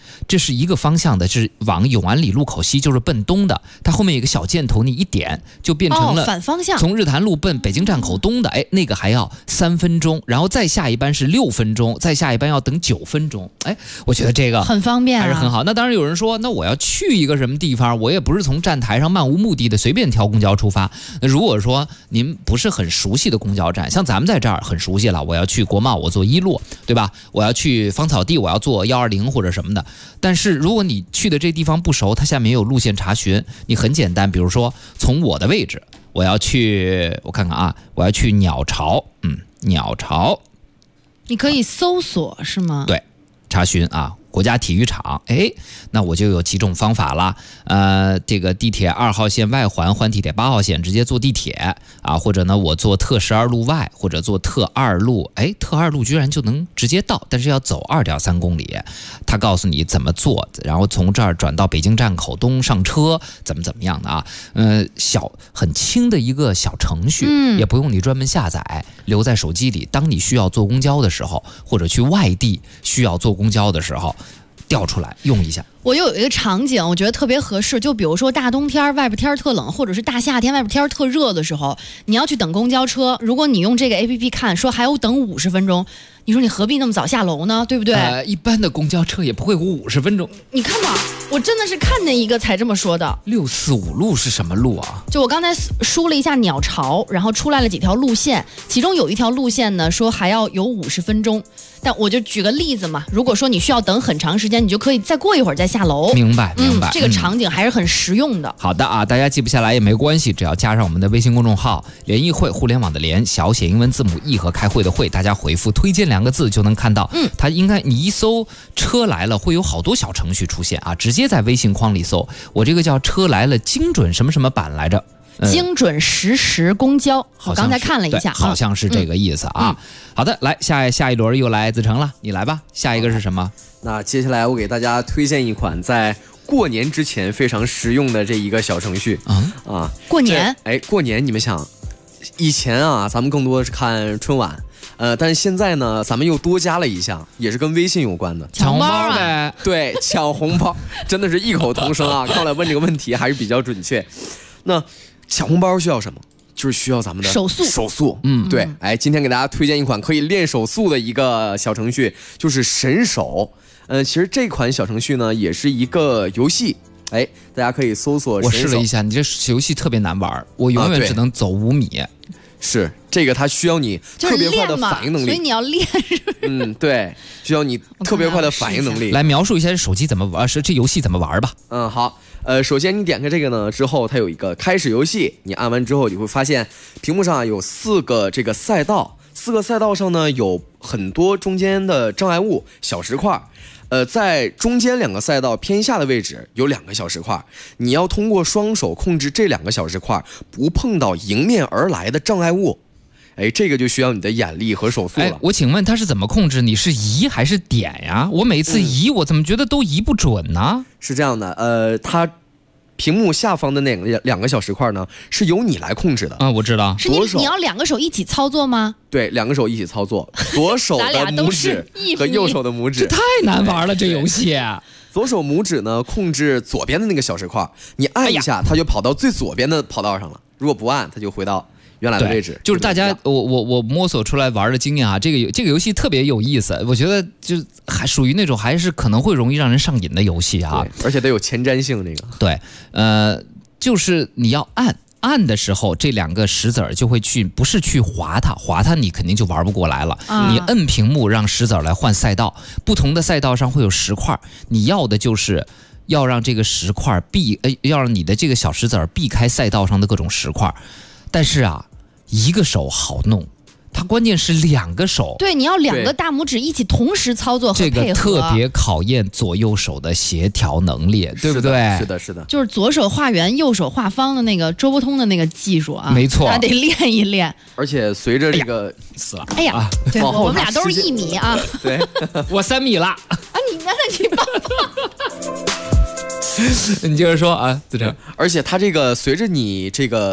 Speaker 13: 这是一个方向的，是往永安里路口西，就是奔东的。它后面有一个小箭头，你一点就变成了
Speaker 14: 反方向，
Speaker 13: 从日坛路奔北京站口东的。哎，那个还要3分钟，然后再下一班是6分钟，再下一班要等9分钟。哎，我觉得这个
Speaker 14: 很方便，
Speaker 13: 还是很好。那当然有人说，那我要去一个什么地方，我也不是从站台上漫无目的的随便挑公交出发。那如果说您不是很熟悉的公交站，像咱们在这儿很熟悉了，我要去国贸，我坐1路，对吧？我要去芳草地，我要坐120或者什么的。但是如果你去的这地方不熟，它下面也有路线查询，你很简单，比如说从我的位置，我要去，我看看啊，我要去鸟巢，鸟巢，
Speaker 14: 你可以搜索是吗？
Speaker 13: 对，查询啊。国家体育场，哎，那我就有几种方法了。这个地铁2号线外环换地铁8号线，直接坐地铁啊，或者呢我坐特12路外，或者坐特2路，哎，特2路居然就能直接到，但是要走2.3公里。他告诉你怎么做，然后从这儿转到北京站口东上车，怎么样的啊？很轻的一个小程序，也不用你专门下载，留在手机里。当你需要坐公交的时候，或者去外地需要坐公交的时候，调出来用一下。
Speaker 14: 我有一个场景，我觉得特别合适，就比如说大冬天外边天特冷，或者是大夏天外边天特热的时候，你要去等公交车，如果你用这个 APP 看说还有等50分钟，你说你何必那么早下楼呢？对不对？
Speaker 13: 一般的公交车也不会50分钟。
Speaker 14: 你看吧，我真的是看见一个才这么说的。
Speaker 13: 645路是什么路啊？
Speaker 14: 就我刚才输了一下鸟巢，然后出来了几条路线，其中有一条路线呢说还要有50分钟。但我就举个例子嘛，如果说你需要等很长时间，你就可以再过一会儿再下楼。
Speaker 13: 明白。
Speaker 14: 这个场景还是很实用的。
Speaker 13: 好的啊，大家记不下来也没关系，只要加上我们的微信公众号“联谊会”，互联网的联，小写英文字母 E 和开会的会，大家回复推荐2个字就能看到。它应该你一搜车来了，会有好多小程序出现啊，直接在微信框里搜。我这个叫车来了精准什么什么版来着。
Speaker 14: 精准实时公交，我刚才看了一下，
Speaker 13: 好像是这个意思啊。好的，来下一轮又来子成了，你来吧。下一个是什么？
Speaker 15: 那接下来我给大家推荐一款在过年之前非常实用的这一个小程序啊。
Speaker 14: 过年，
Speaker 15: 过年你们想，以前啊咱们更多的是看春晚。但是现在呢，咱们又多加了一项，也是跟微信有关的，
Speaker 14: 抢红包呗。
Speaker 15: 对，抢红包，真的是异口同声啊！看来问这个问题还是比较准确。那抢红包需要什么？就是需要咱们的
Speaker 14: 手速。
Speaker 15: 对，今天给大家推荐一款可以练手速的一个小程序，就是神手。其实这款小程序呢，也是一个游戏。大家可以搜索神手。
Speaker 13: 我试了一下，你这游戏特别难玩，我永远只能走5米。
Speaker 15: 是这个，它需要你特别快的反应能力，
Speaker 14: 所以你要练。
Speaker 15: 对，需要你特别快的反应能力。
Speaker 13: 来描述一下这手机怎么玩，这游戏怎么玩吧。
Speaker 15: 好。首先你点开这个呢之后，它有一个开始游戏，你按完之后，你会发现屏幕上有4个这个赛道，4个赛道上呢有很多中间的障碍物小石块。在中间2个赛道偏下的位置有2个小石块，你要通过双手控制这2个小石块，不碰到迎面而来的障碍物。这个就需要你的眼力和手速了。
Speaker 13: 我请问它是怎么控制？你是移还是点呀？我每次移，我怎么觉得都移不准呢？
Speaker 15: 是这样的，它屏幕下方的那2个小石块呢，是由你来控制的
Speaker 13: 啊。我知道，
Speaker 14: 是你要2个手一起操作吗？
Speaker 15: 对，2个手一起操作，左手的拇指和右手的拇指。
Speaker 13: 这太难玩了，这游戏。
Speaker 15: 左手拇指呢控制左边的那个小石块，你按一下，它就跑到最左边的跑道上了。如果不按，它就回到原来的位置。
Speaker 13: 就是大家我摸索出来玩的经验啊，这个游戏特别有意思，我觉得就还属于那种还是可能会容易让人上瘾的游戏啊，
Speaker 15: 而且得有前瞻性。这个
Speaker 13: 对，就是你要按的时候，这2个石子儿就会不是去划它你肯定就玩不过来了。你摁屏幕让石子儿来换赛道，不同的赛道上会有石块，你要的就是要让这个石块要让你的这个小石子儿避开赛道上的各种石块。但是啊，一个手好弄，它关键是2个手。
Speaker 14: 对，你要2个大拇指一起同时操作和配合。
Speaker 13: 这个特别考验左右手的协调能力，对不对？
Speaker 15: 是的。
Speaker 14: 就是左手画圆，右手画方的那个周伯通的那个技术啊，
Speaker 13: 没错，
Speaker 14: 还得练一练。
Speaker 15: 而且随着这个
Speaker 13: 死了，
Speaker 14: 对，我们俩都是1米啊。
Speaker 15: 对，
Speaker 13: 我3米了。
Speaker 14: 你那你爸。
Speaker 13: 你接着说啊，子成。
Speaker 15: 而且它这个随着你这个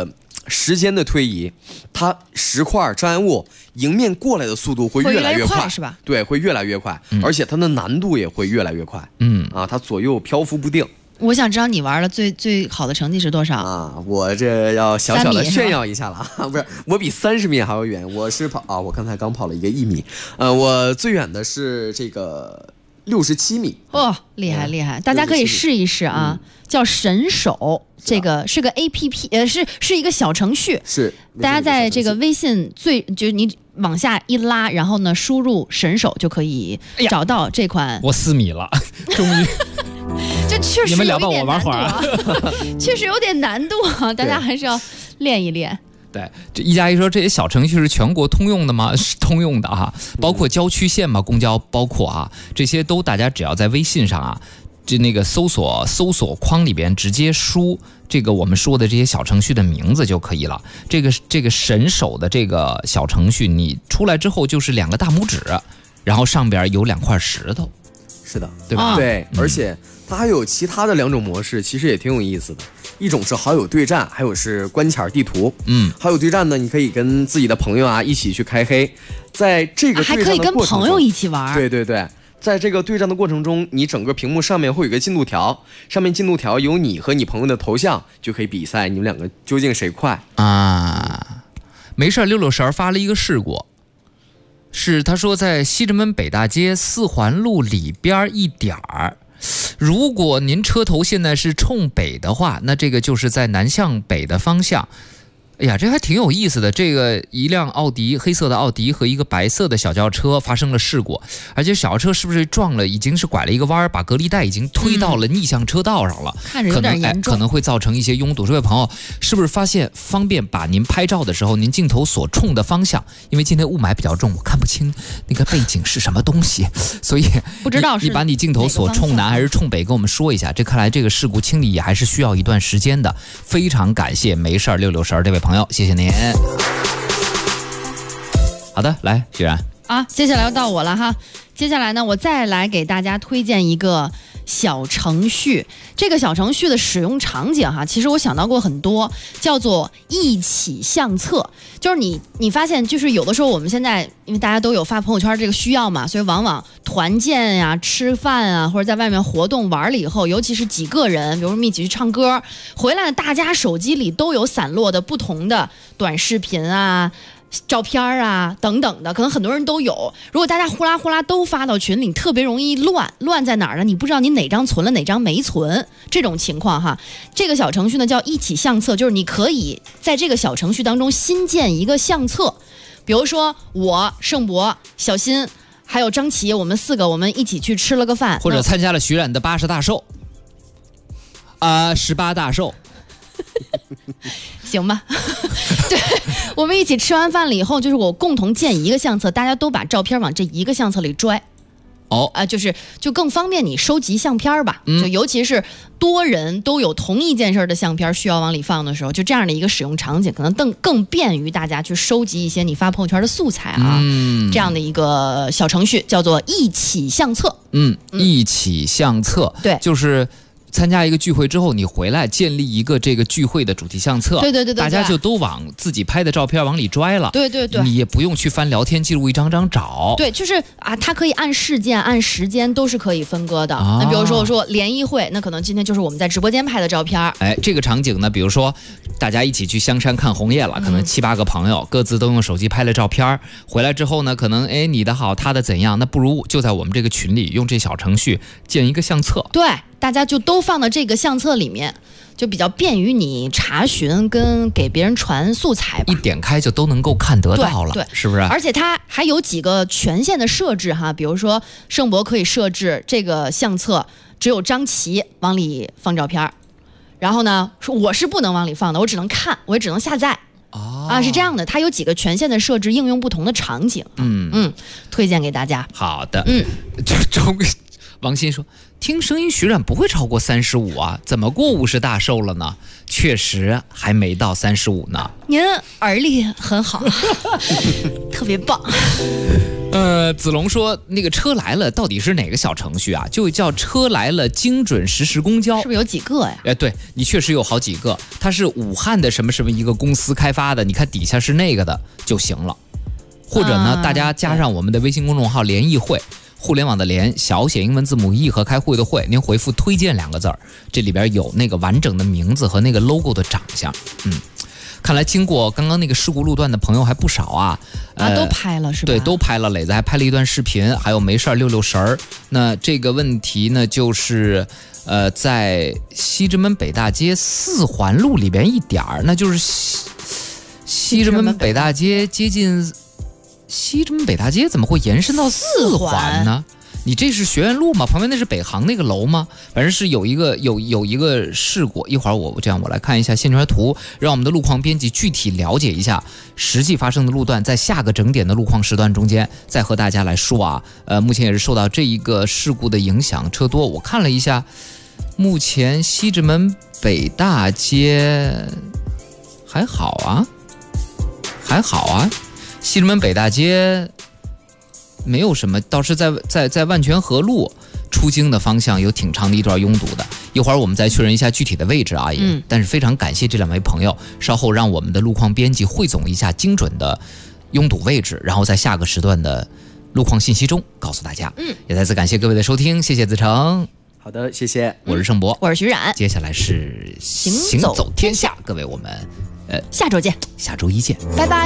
Speaker 15: 时间的推移，它石块障碍物迎面过来的速度会越来越快，
Speaker 14: 是吧？
Speaker 15: 对，会越来越快，而且它的难度也会越来越快。它左右漂浮不定。
Speaker 14: 我想知道你玩的最好的成绩是多少
Speaker 15: 啊？我这要小小的炫耀一下了啊！不是，我比30米还要远，我是我刚才刚跑了一个1米，我最远的是这个67米。
Speaker 14: 哦，厉害厉害！大家可以试一试啊，叫神手。这个是个 APP， 是一个小程序，
Speaker 15: 是
Speaker 14: 大家在这个微信就是你往下一拉，然后呢输入神手就可以找到这款。
Speaker 13: 我4米了，终于。
Speaker 14: 这确实有一点难度啊，
Speaker 13: 你们俩帮我玩会儿啊，
Speaker 14: 确实有点难度啊，大家还是要练一练。
Speaker 13: 对，这1+1说这些小程序是全国通用的吗？是通用的哈，包括郊区县嘛，公交包括啊，这些都大家只要在微信上啊。就那个搜索框里边直接输这个我们说的这些小程序的名字就可以了。这个神手的这个小程序，你出来之后就是2个大拇指，然后上边有2块石头。
Speaker 15: 是的，
Speaker 13: 对吧？
Speaker 15: 对，而且它还有其他的2种模式，其实也挺有意思的。一种是好友对战，还有是关卡地图。好友对战呢，你可以跟自己的朋友啊一起去开黑，在这个对战的过程中，
Speaker 14: 还可以跟朋友一起玩。
Speaker 15: 对对对。在这个对战的过程中，你整个屏幕上面会有一个进度条，上面进度条有你和你朋友的头像，就可以比赛你们2个究竟谁快
Speaker 13: 啊！没事，66神发了一个事故，是他说在西直门北大街4环路里边一点儿，如果您车头现在是冲北的话，那这个就是在南向北的方向。哎呀，这还挺有意思的。这个一辆奥迪，黑色的奥迪和一个白色的小轿车发生了事故，而且小轿车是不是撞了？已经是拐了一个弯，把隔离带已经推到了逆向车道上了，
Speaker 14: 看着有点严重，
Speaker 13: 可能会造成一些拥堵。这位朋友，是不是发现方便把您拍照的时候，您镜头所冲的方向？因为今天雾霾比较重，我看不清那个背景是什么东西，所以
Speaker 14: 不知道是
Speaker 13: 你把你镜头所冲南还是冲北，跟我们说一下。这看来这个事故清理也还是需要一段时间的。非常感谢没事66神这位朋友，谢谢您。好的，来雪然
Speaker 14: 啊，接下来要到我了哈。接下来呢，我再来给大家推荐一个小程序。这个小程序的使用场景哈，其实我想到过很多，叫做一起相册。就是你发现，就是有的时候我们现在因为大家都有发朋友圈这个需要嘛，所以往往团建呀、吃饭啊，或者在外面活动玩了以后，尤其是几个人，比如说我们一起去唱歌，回来大家手机里都有散落的不同的短视频啊、照片啊等等的，可能很多人都有。如果大家呼啦呼啦都发到群里，特别容易乱在哪儿呢？你不知道你哪张存了，哪张没存，这种情况哈。这个小程序呢叫一起相册，就是你可以在这个小程序当中新建一个相册，比如说我、盛博、小新还有张琪，我们4个我们一起去吃了个饭，
Speaker 13: 或者参加了徐冉的80大寿18大寿。
Speaker 14: 行吧，对，我们一起吃完饭了以后，就是我共同建一个相册，大家都把照片往这一个相册里拽。就更方便你收集相片吧。就尤其是多人都有同一件事的相片需要往里放的时候，就这样的一个使用场景，可能更便于大家去收集一些你发朋友圈的素材啊。这样的一个小程序叫做一起相册。
Speaker 13: 一起相册，
Speaker 14: 对，
Speaker 13: 就是参加一个聚会之后，你回来建立一个这个聚会的主题相册，
Speaker 14: 对，
Speaker 13: 大家就都往自己拍的照片往里拽了，
Speaker 14: 对，
Speaker 13: 你也不用去翻聊天记录一张张找，
Speaker 14: 对，就是啊，它可以按事件、按时间都是可以分割的。那比如说我说联谊会，那可能今天就是我们在直播间拍的照片。
Speaker 13: 哎，这个场景呢，比如说大家一起去香山看红叶了，可能7、8个朋友各自都用手机拍了照片，回来之后呢，可能你的好，他的怎样，那不如就在我们这个群里用这小程序建一个相册。
Speaker 14: 对。大家就都放到这个相册里面，就比较便于你查询跟给别人传素材吧。
Speaker 13: 一点开就都能够看得到了，
Speaker 14: 对，
Speaker 13: 是不是？
Speaker 14: 而且它还有几个权限的设置哈，比如说盛博可以设置这个相册只有张琪往里放照片，然后呢，我是不能往里放的，我只能看，我也只能下载。是这样的，它有几个权限的设置，应用不同的场景。推荐给大家。
Speaker 13: 好的。王鑫说，听声音徐冉不会超过35啊，怎么过50大寿了呢？确实还没到35呢。
Speaker 14: 您耳力很好，特别棒。
Speaker 13: 子龙说那个车来了到底是哪个小程序啊？就叫车来了精准实时公交，
Speaker 14: 是不是有几个呀？
Speaker 13: 对，你确实有好几个，它是武汉的什么什么一个公司开发的，你看底下是那个的就行了。或者呢，大家加上我们的微信公众号联谊会，互联网的联，小写英文字母 E 和开会的会，您回复推荐2个字儿，这里边有那个完整的名字和那个 logo 的长相。看来经过刚刚那个事故路段的朋友还不少啊。
Speaker 14: 都拍了是吧？
Speaker 13: 对，都拍了，磊子还拍了一段视频，还有没事溜溜神儿。那这个问题呢，就是在西直门北大街4环路里边一点儿，那就是西直门北大街接近。西直门北大街怎么会延伸到4环呢？你这是学院路吗？旁边那是北航那个楼吗？反正是有一个事故。一会儿我来看一下线圈图，让我们的路况编辑具体了解一下实际发生的路段，在下个整点的路况时段中间再和大家来说啊。目前也是受到这一个事故的影响，车多。我看了一下，目前西直门北大街还好啊。西直门北大街没有什么，倒是在万泉河路出京的方向有挺长的一段拥堵的。一会儿我们再确认一下具体的位置啊。但是非常感谢这2位朋友，稍后让我们的路况编辑汇总一下精准的拥堵位置，然后在下个时段的路况信息中告诉大家。也再次感谢各位的收听，谢谢子成。
Speaker 15: 好的，谢谢。
Speaker 13: 我是盛博，
Speaker 14: 我是徐冉。
Speaker 13: 接下来是行走天下，各位我们
Speaker 14: 下周见，
Speaker 13: 下周一见，
Speaker 14: 拜拜。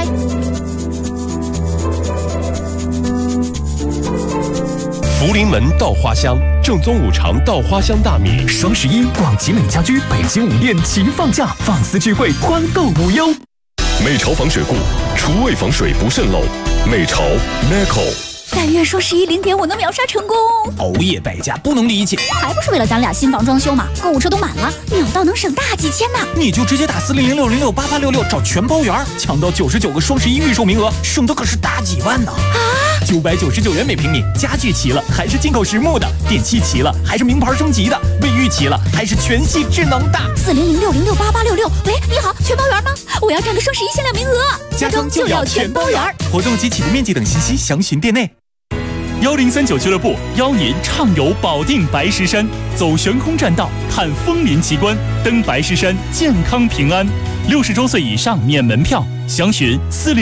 Speaker 7: 福临门稻花香，正宗五常稻花香大米。
Speaker 10: 双11，广吉美家居北京5店齐放假，放肆聚会，团购无忧。
Speaker 7: 美潮防水固，厨卫防水不渗漏。美潮 Meco。
Speaker 9: 但愿双11零点我能秒杀成功。
Speaker 5: 熬夜败家不能理解，
Speaker 9: 还不是为了咱俩新房装修嘛？购物车都满了，秒到能省大几千呢。
Speaker 5: 你就直接打4006068866找全包圆，抢到99个双11预售名额，省的可是大几万呢。999元每平米，家具齐了还是进口实木的，电器齐了还是名牌升级的，卫浴齐了还是全系智能的。
Speaker 9: 4006068866，喂，你好，全包圆吗？我要占个双11限量名额，
Speaker 5: 家装就要全包圆。活动及起步面积等信息详询店内。
Speaker 6: 1039俱乐部邀您畅游保定白石山，走悬空栈道，看枫林奇观，登白石山健康平安。60周岁以上免门票，详询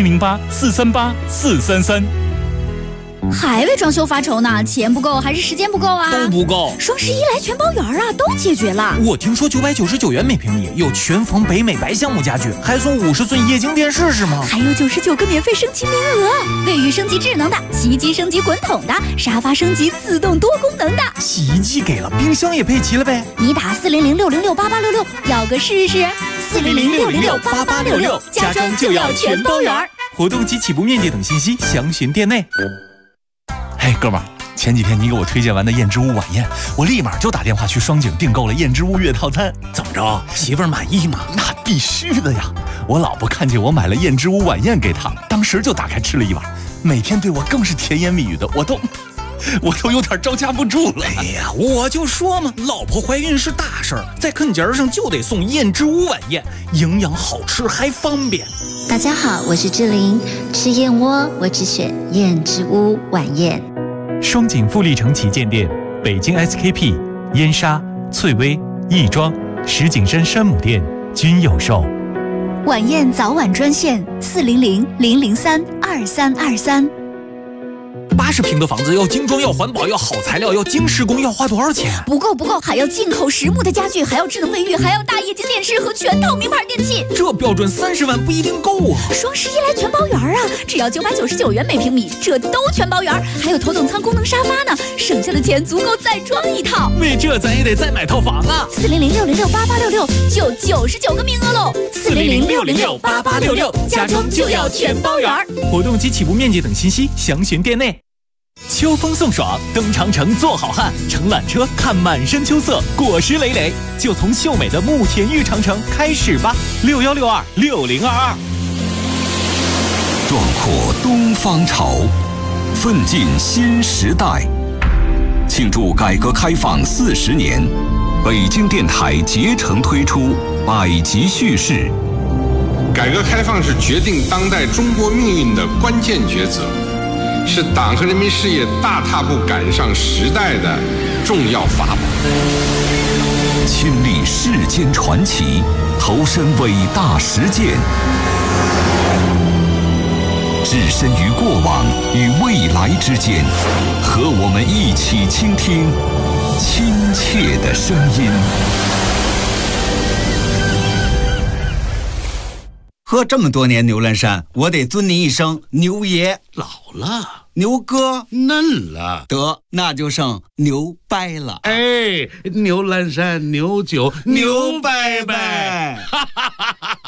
Speaker 6: 4008-438-433。
Speaker 9: 还为装修发愁呢？钱不够还是时间不够啊？
Speaker 5: 都不够。
Speaker 9: 双11来全包圆啊，都解决了。
Speaker 5: 我听说999元每平米有全房北美白橡木家具，还送50寸液晶电视是吗？
Speaker 9: 还有99个免费升级名额，卫浴升级智能的，洗衣机升级滚筒的，沙发升级自动多功能的。
Speaker 5: 洗衣机给了，冰箱也配齐了呗？
Speaker 9: 你打4006068866，要个试试。4006068866，家装就要全包圆。
Speaker 5: 活动及起步面积等信息详询店内。
Speaker 10: 嘿，哥们儿，前几天你给我推荐完的燕之屋晚宴，我立马就打电话去双井订购了燕之屋月套餐。
Speaker 5: 怎么着，媳妇儿满意吗？
Speaker 10: 那必须的呀！我老婆看见我买了燕之屋晚宴给她，当时就打开吃了一碗，每天对我更是甜言蜜语的，我都有点招架不住了。
Speaker 5: 哎呀，我就说嘛，老婆怀孕是大事儿，在坑节上就得送燕之屋晚宴，营养好吃还方便。
Speaker 9: 大家好，我是志玲，吃燕窝我只选燕之屋晚宴。
Speaker 10: 双井富力城旗舰店、北京 SKP、燕莎、翠微、亦庄、石景山山姆店均有售。
Speaker 9: 晚宴早晚专线400-003-2323。
Speaker 5: 80平的房子要精装，要环保，要好材料，要精施工，要花多少钱？
Speaker 9: 不够，还要进口实木的家具，还要智能卫浴，还要大液晶电视和全套名牌电器。
Speaker 5: 这标准30万不一定够啊！
Speaker 9: 双11来全包圆啊，只要999元每平米，这都全包圆，还有头等舱功能沙发呢，省下的钱足够再装一套。
Speaker 5: 为这咱也得再买套房啊
Speaker 9: ！40006068866就99个名额喽！40006068866，家装就要全包圆。
Speaker 5: 活动及起步面积等信息详询店内。秋风送爽，登长城做好汉，乘缆车看满山秋色，果实累累，就从秀美的慕田峪长城开始吧！61626022，
Speaker 12: 壮阔东方潮，奋进新时代。庆祝改革开放40年，北京电台竭诚推出百集叙事。
Speaker 19: 改革开放是决定当代中国命运的关键抉择。 是党和人民事业大踏步赶上时代的重要法宝。
Speaker 12: 亲历世间传奇，投身伟大实践，置身于过往与未来之间，和我们一起倾听亲切的声音。
Speaker 20: 喝这么多年牛栏山，我得尊您一声牛爷。
Speaker 21: 老了，
Speaker 20: 牛哥
Speaker 21: 嫩了，
Speaker 20: 得那就剩牛掰了。
Speaker 21: 哎，牛栏山牛酒
Speaker 20: 牛掰掰，
Speaker 21: 哈哈哈哈。